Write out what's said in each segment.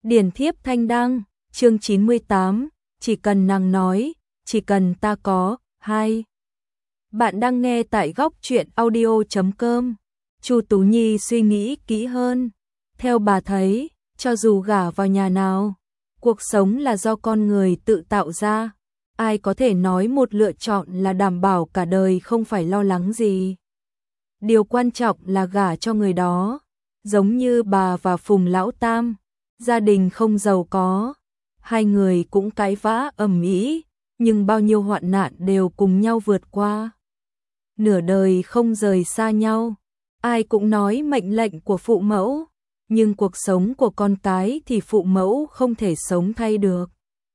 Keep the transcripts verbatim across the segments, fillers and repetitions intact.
Điển thiếp thanh đăng, chương chín mươi tám, chỉ cần nàng nói, chỉ cần ta có, hai. Bạn đang nghe tại góc truyện audio chấm com. Chu Tú Nhi suy nghĩ kỹ hơn. Theo bà thấy, cho dù gả vào nhà nào, cuộc sống là do con người tự tạo ra. Ai có thể nói một lựa chọn là đảm bảo cả đời không phải lo lắng gì. Điều quan trọng là gả cho người đó. Giống như bà và Phùng Lão Tam, gia đình không giàu có, hai người cũng cãi vã ầm ĩ, nhưng bao nhiêu hoạn nạn đều cùng nhau vượt qua. Nửa đời không rời xa nhau, ai cũng nói mệnh lệnh của phụ mẫu, nhưng cuộc sống của con cái thì phụ mẫu không thể sống thay được.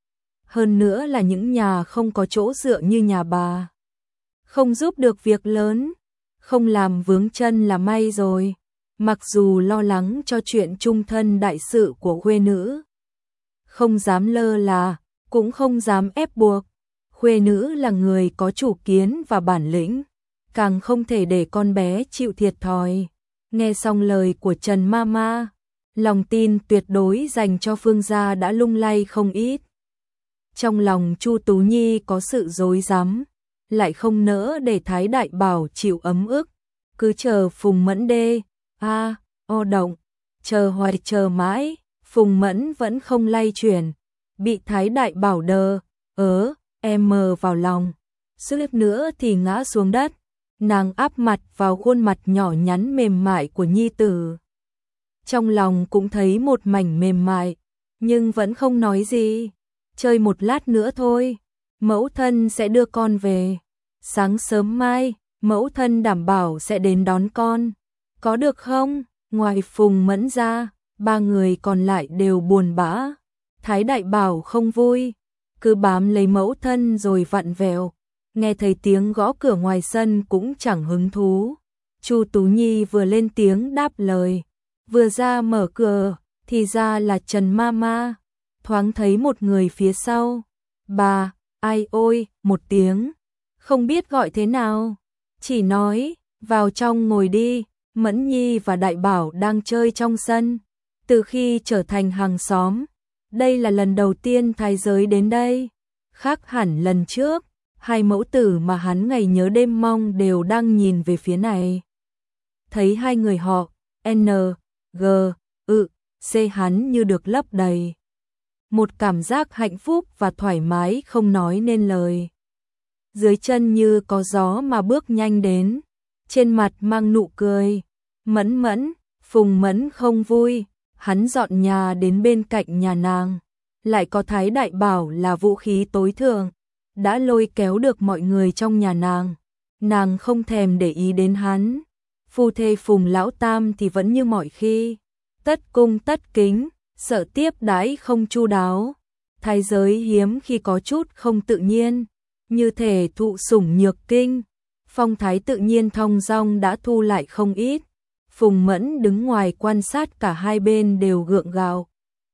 Hơn nữa là những nhà không có chỗ dựa như nhà bà, không giúp được việc lớn, không làm vướng chân là may rồi. Mặc dù lo lắng cho chuyện chung thân đại sự của khuê nữ, không dám lơ là, cũng không dám ép buộc. Khuê nữ là người có chủ kiến và bản lĩnh, càng không thể để con bé chịu thiệt thòi. Nghe xong lời của Trần Mama, lòng tin tuyệt đối dành cho Phương gia đã lung lay không ít. Trong lòng Chu Tú Nhi có sự rối rắm, lại không nỡ để Thái Đại Bảo chịu ấm ức, cứ chờ Phùng Mẫn đê. A, à, o động, chờ hoài chờ mãi, Phùng Mẫn vẫn không lay chuyển, bị Thái Đại Bảo đờ, ớ, em mờ vào lòng, suýt nữa thì ngã xuống đất, nàng áp mặt vào khuôn mặt nhỏ nhắn mềm mại của nhi tử. Trong lòng cũng thấy một mảnh mềm mại, nhưng vẫn không nói gì, chơi một lát nữa thôi, mẫu thân sẽ đưa con về, sáng sớm mai, mẫu thân đảm bảo sẽ đến đón con. Có được không? Ngoài Phùng Mẫn ra, ba người còn lại đều buồn bã. Thái Đại Bảo không vui, cứ bám lấy mẫu thân rồi vặn vẹo. Nghe thấy tiếng gõ cửa ngoài sân cũng chẳng hứng thú. Chu Tú Nhi vừa lên tiếng đáp lời, vừa ra mở cửa, thì ra là Trần Mama. Thoáng thấy một người phía sau. Bà, ai ôi, một tiếng. Không biết gọi thế nào. Chỉ nói, vào trong ngồi đi. Mẫn Nhi và Đại Bảo đang chơi trong sân. Từ khi trở thành hàng xóm, đây là lần đầu tiên Thái Giới đến đây. Khác hẳn lần trước, hai mẫu tử mà hắn ngày nhớ đêm mong đều đang nhìn về phía này. Thấy hai người họ, N, G, ự, C hắn như được lấp đầy. Một cảm giác hạnh phúc và thoải mái không nói nên lời. Dưới chân như có gió mà bước nhanh đến. Trên mặt mang nụ cười. Mẫn Mẫn, Phùng Mẫn không vui, hắn dọn nhà đến bên cạnh nhà nàng, lại có Thái Đại Bảo là vũ khí tối thượng, đã lôi kéo được mọi người trong nhà nàng, nàng không thèm để ý đến hắn. Phu thê Phùng Lão Tam thì vẫn như mọi khi, tất cung tất kính, sợ tiếp đãi không chu đáo. Thái Giới hiếm khi có chút không tự nhiên, như thể thụ sủng nhược kinh. Phong thái tự nhiên thong dong đã thu lại không ít. Phùng Mẫn đứng ngoài quan sát cả hai bên đều gượng gạo.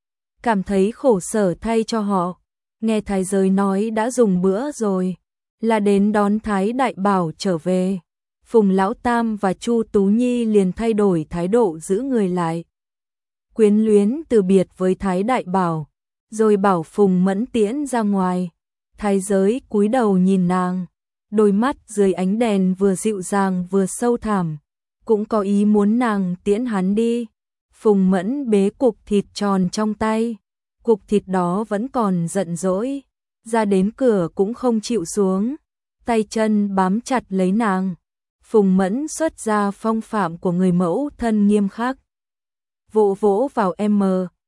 Cảm thấy khổ sở thay cho họ. Nghe Thái Giới nói đã dùng bữa rồi, là đến đón Thái Đại Bảo trở về. Phùng Lão Tam và Chu Tú Nhi liền thay đổi thái độ giữ người lại. Quyến luyến từ biệt với Thái Đại Bảo, rồi bảo Phùng Mẫn tiễn ra ngoài. Thái Giới cúi đầu nhìn nàng. Đôi mắt dưới ánh đèn vừa dịu dàng vừa sâu thẳm, cũng có ý muốn nàng tiễn hắn đi. Phùng Mẫn bế cục thịt tròn trong tay, cục thịt đó vẫn còn giận dỗi, ra đến cửa cũng không chịu xuống, tay chân bám chặt lấy nàng. Phùng Mẫn xuất ra phong phạm của người mẫu thân nghiêm khắc, vỗ vỗ vào M,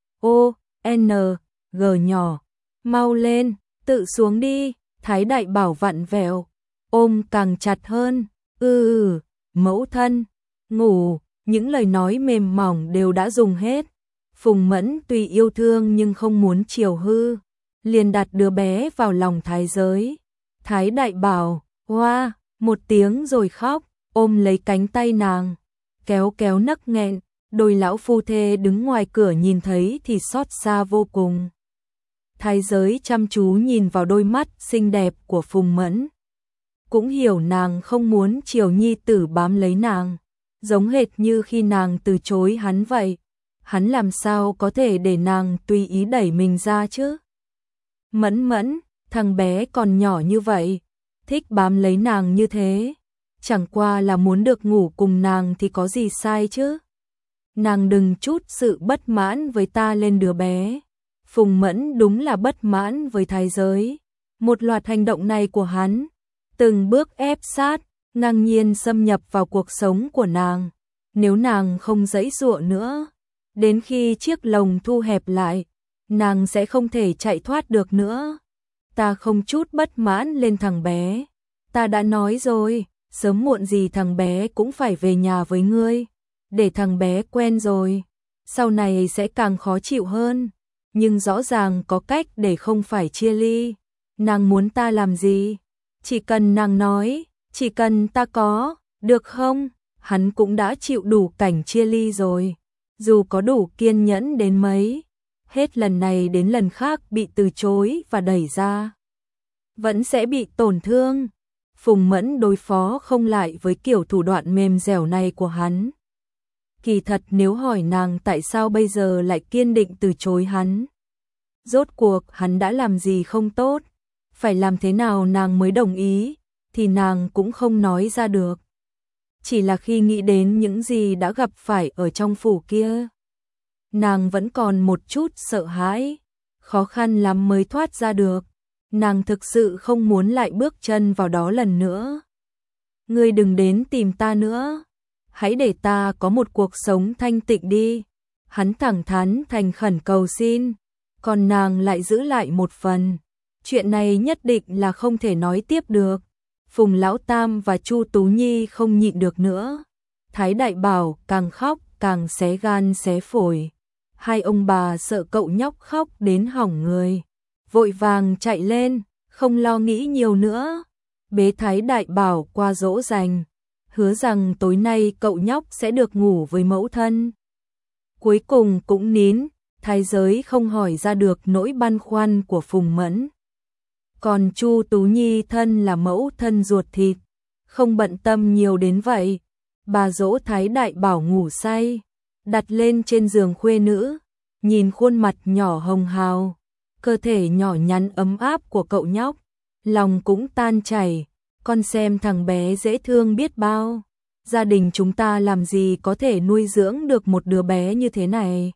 O, N, G nhỏ, mau lên, tự xuống đi. Thái Đại Bảo vặn vẹo, ôm càng chặt hơn, ư ừ, mẫu thân, ngủ, những lời nói mềm mỏng đều đã dùng hết. Phùng Mẫn tuy yêu thương nhưng không muốn chiều hư, liền đặt đứa bé vào lòng Thái Giới. Thái Đại Bảo, hoa, một tiếng rồi khóc, ôm lấy cánh tay nàng, kéo kéo nấc nghẹn. Đôi lão phu thê đứng ngoài cửa nhìn thấy thì xót xa vô cùng. Thái Giới chăm chú nhìn vào đôi mắt xinh đẹp của Phùng Mẫn, cũng hiểu nàng không muốn chiều nhi tử bám lấy nàng, giống hệt như khi nàng từ chối hắn vậy. hắn làm sao có thể để nàng tùy ý đẩy mình ra chứ? Mẫn Mẫn, thằng bé còn nhỏ như vậy, thích bám lấy nàng như thế, chẳng qua là muốn được ngủ cùng nàng thì có gì sai chứ? Nàng đừng chút sự bất mãn với ta lên đứa bé. Phùng Mẫn đúng là bất mãn với thái giới. Một loạt hành động này của hắn, từng bước ép sát, ngang nhiên xâm nhập vào cuộc sống của nàng. Nếu nàng không giãy giụa nữa, đến khi chiếc lồng thu hẹp lại, nàng sẽ không thể chạy thoát được nữa. Ta không chút bất mãn lên thằng bé. Ta đã nói rồi, sớm muộn gì thằng bé cũng phải về nhà với ngươi. Để thằng bé quen rồi, sau này sẽ càng khó chịu hơn. Nhưng rõ ràng có cách để không phải chia ly. Nàng muốn ta làm gì? Chỉ cần nàng nói, chỉ cần ta có, được không? Hắn cũng đã chịu đủ cảnh chia ly rồi. Dù có đủ kiên nhẫn đến mấy, hết lần này đến lần khác bị từ chối và đẩy ra, vẫn sẽ bị tổn thương. Phùng Mẫn đối phó không lại với kiểu thủ đoạn mềm dẻo này của hắn. Kỳ thật nếu hỏi nàng tại sao bây giờ lại kiên định từ chối hắn, rốt cuộc hắn đã làm gì không tốt, phải làm thế nào nàng mới đồng ý, thì nàng cũng không nói ra được. Chỉ là khi nghĩ đến những gì đã gặp phải ở trong phủ kia, nàng vẫn còn một chút sợ hãi, khó khăn lắm mới thoát ra được. Nàng thực sự không muốn lại bước chân vào đó lần nữa. Ngươi đừng đến tìm ta nữa, hãy để ta có một cuộc sống thanh tịnh đi. Hắn thẳng thắn thành khẩn cầu xin, còn nàng lại giữ lại một phần. Chuyện này nhất định là không thể nói tiếp được. Phùng Lão Tam và Chu Tú Nhi không nhịn được nữa. Thái Đại Bảo càng khóc càng xé gan xé phổi. Hai ông bà sợ cậu nhóc khóc đến hỏng người, vội vàng chạy lên, không lo nghĩ nhiều nữa. Bế Thái Đại Bảo qua dỗ dành, hứa rằng tối nay cậu nhóc sẽ được ngủ với mẫu thân. Cuối cùng cũng nín, thái giới không hỏi ra được nỗi băn khoăn của Phùng Mẫn. Còn Chu Tú Nhi thân là mẫu thân ruột thịt, không bận tâm nhiều đến vậy. Bà dỗ Thái Đại Bảo ngủ say, đặt lên trên giường khuê nữ, nhìn khuôn mặt nhỏ hồng hào, cơ thể nhỏ nhắn ấm áp của cậu nhóc, lòng cũng tan chảy. Con xem thằng bé dễ thương biết bao. Gia đình chúng ta làm gì có thể nuôi dưỡng được một đứa bé như thế này.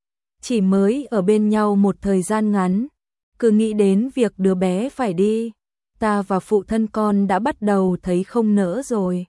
Chỉ mới ở bên nhau một thời gian ngắn, cứ nghĩ đến việc đứa bé phải đi, ta và phụ thân con đã bắt đầu thấy không nỡ rồi.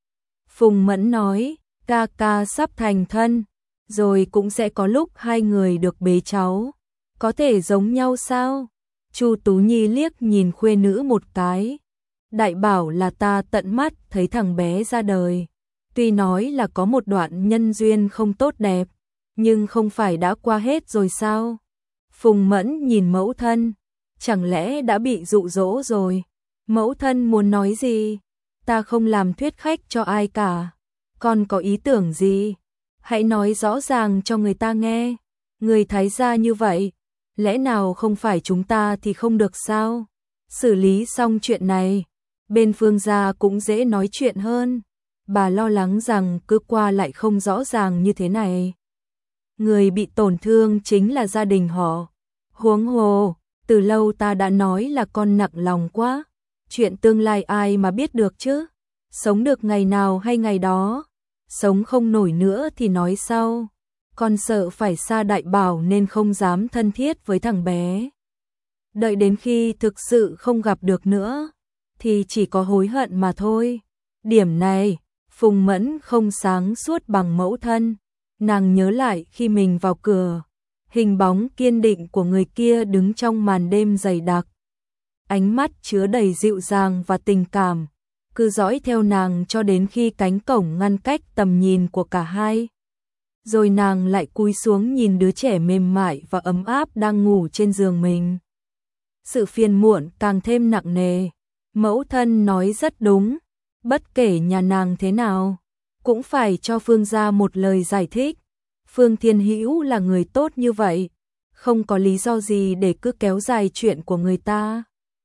Phùng Mẫn nói, ca ca sắp thành thân, rồi cũng sẽ có lúc hai người được bế cháu. Có thể giống nhau sao? Chu Tú Nhi liếc nhìn khuê nữ một cái. Đại Bảo là ta tận mắt thấy thằng bé ra đời. Tuy nói là có một đoạn nhân duyên không tốt đẹp, nhưng không phải đã qua hết rồi sao? Phùng Mẫn nhìn mẫu thân, chẳng lẽ đã bị dụ dỗ rồi? Mẫu thân muốn nói gì? Ta không làm thuyết khách cho ai cả. Con có ý tưởng gì? Hãy nói rõ ràng cho người ta nghe. Người Thái gia như vậy, lẽ nào không phải chúng ta thì không được sao? Xử lý xong chuyện này, bên Phương gia cũng dễ nói chuyện hơn. Bà lo lắng rằng cứ qua lại không rõ ràng như thế này, người bị tổn thương chính là gia đình họ. Huống hồ, từ lâu ta đã nói là con nặng lòng quá. Chuyện tương lai ai mà biết được chứ? Sống được ngày nào hay ngày đó, sống không nổi nữa thì nói sau. Con sợ phải xa Đại Bảo nên không dám thân thiết với thằng bé. Đợi đến khi thực sự không gặp được nữa, thì chỉ có hối hận mà thôi. Điểm này, Phùng Mẫn không sáng suốt bằng mẫu thân. Nàng nhớ lại khi mình vào cửa, hình bóng kiên định của người kia đứng trong màn đêm dày đặc. Ánh mắt chứa đầy dịu dàng và tình cảm, cứ dõi theo nàng cho đến khi cánh cổng ngăn cách tầm nhìn của cả hai. Rồi nàng lại cúi xuống nhìn đứa trẻ mềm mại và ấm áp đang ngủ trên giường mình. Sự phiền muộn càng thêm nặng nề. Mẫu thân nói rất đúng, bất kể nhà nàng thế nào, cũng phải cho Phương gia một lời giải thích. Phương Thiên Hữu là người tốt như vậy, không có lý do gì để cứ kéo dài chuyện của người ta.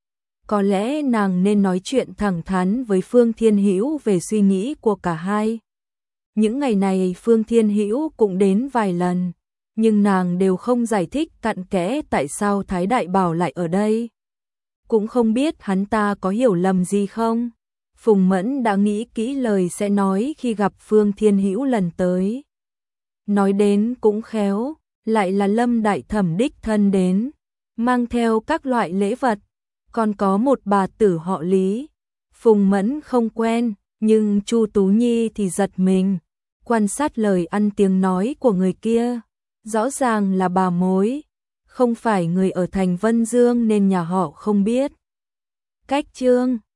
Có lẽ nàng nên nói chuyện thẳng thắn với Phương Thiên Hữu về suy nghĩ của cả hai. Những ngày này Phương Thiên Hữu cũng đến vài lần, nhưng nàng đều không giải thích cặn kẽ tại sao Thái Đại Bảo lại ở đây. Cũng không biết hắn ta có hiểu lầm gì không. Phùng Mẫn đã nghĩ kỹ lời sẽ nói khi gặp Phương Thiên Hữu lần tới. Nói đến cũng khéo, lại là Lâm Đại Thẩm đích thân đến, mang theo các loại lễ vật, còn có một bà tử họ Lý. Phùng Mẫn không quen, nhưng Chu Tú Nhi thì giật mình, quan sát lời ăn tiếng nói của người kia, rõ ràng là bà mối, không phải người ở thành Vân Dương nên nhà họ không biết. Cách Trương